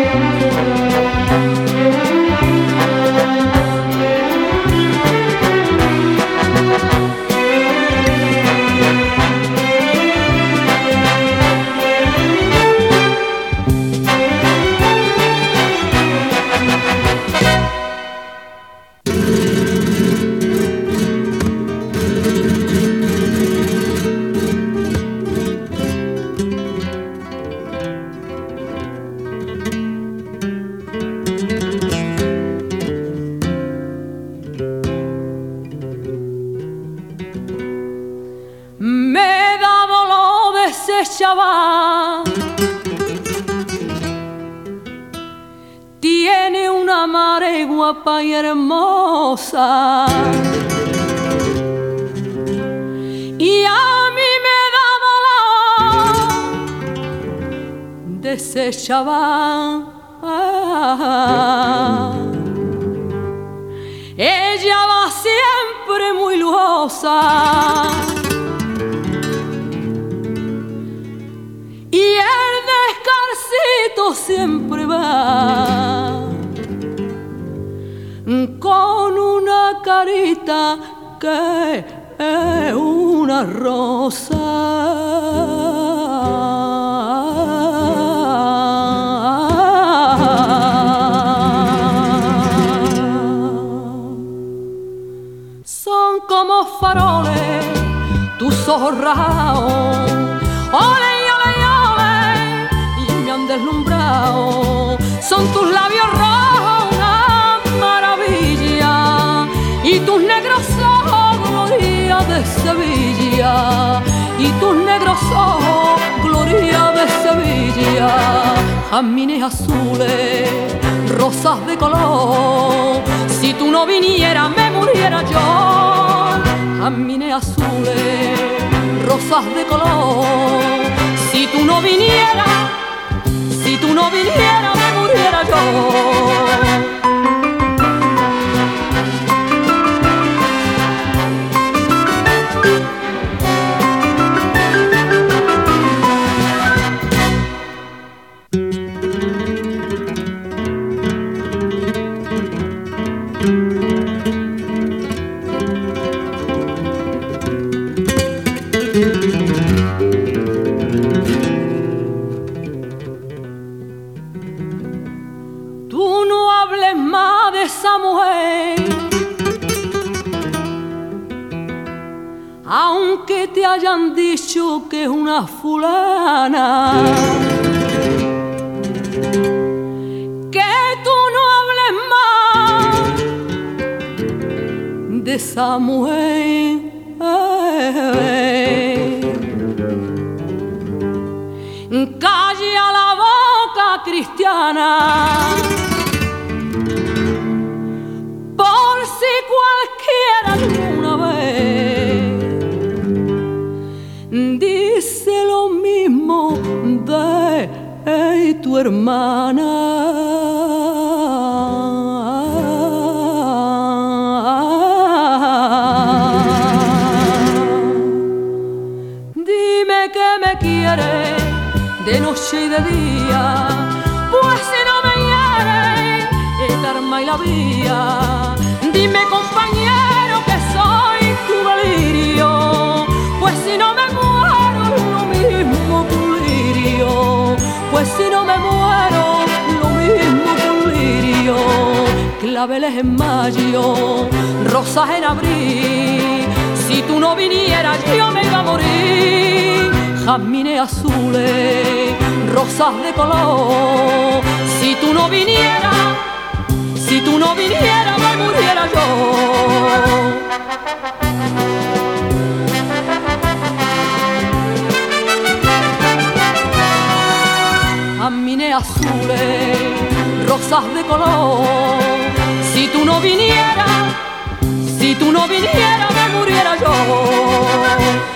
chaval tiene una madre guapa y hermosa, y a mí me da dolor de ese chaval. Ella va siempre muy lujosa y el descarcito siempre va con una carita que es una rosa. Son como faroles tus ojos rajados, ole, ole, ole, y me han deslumbrado. Son tus labios rojos una maravilla, y tus negros ojos gloria de Sevilla, y tus negros ojos gloria de Sevilla. Jazmines azules, rosas de color, si tú no vinieras me muriera yo. Jazmines azules, rosas de color, si tú no vinieras, si tú no vinieras me muriera yo. Esa mujer, aunque te hayan dicho que es una fulana, que tú no hables más de esa mujer. Calla la boca, cristiana, por si cualquiera alguna vez dice lo mismo de tu hermana. Dime que me quieres de noche y de día, pues si no me hieres el arma y la vía. Dime, compañero, que soy tu delirio, pues si no me muero lo mismo que un lirio, pues si no me muero lo mismo que un lirio. Claveles en mayo, rosas en abril, si tú no vinieras yo me iba a morir. Jazmines azules, rosas de color, si tú no vinieras, si tú no vinieras me muriera yo. Jazmines azules, rosas de color, si tú no vinieras, si tú no vinieras me muriera yo.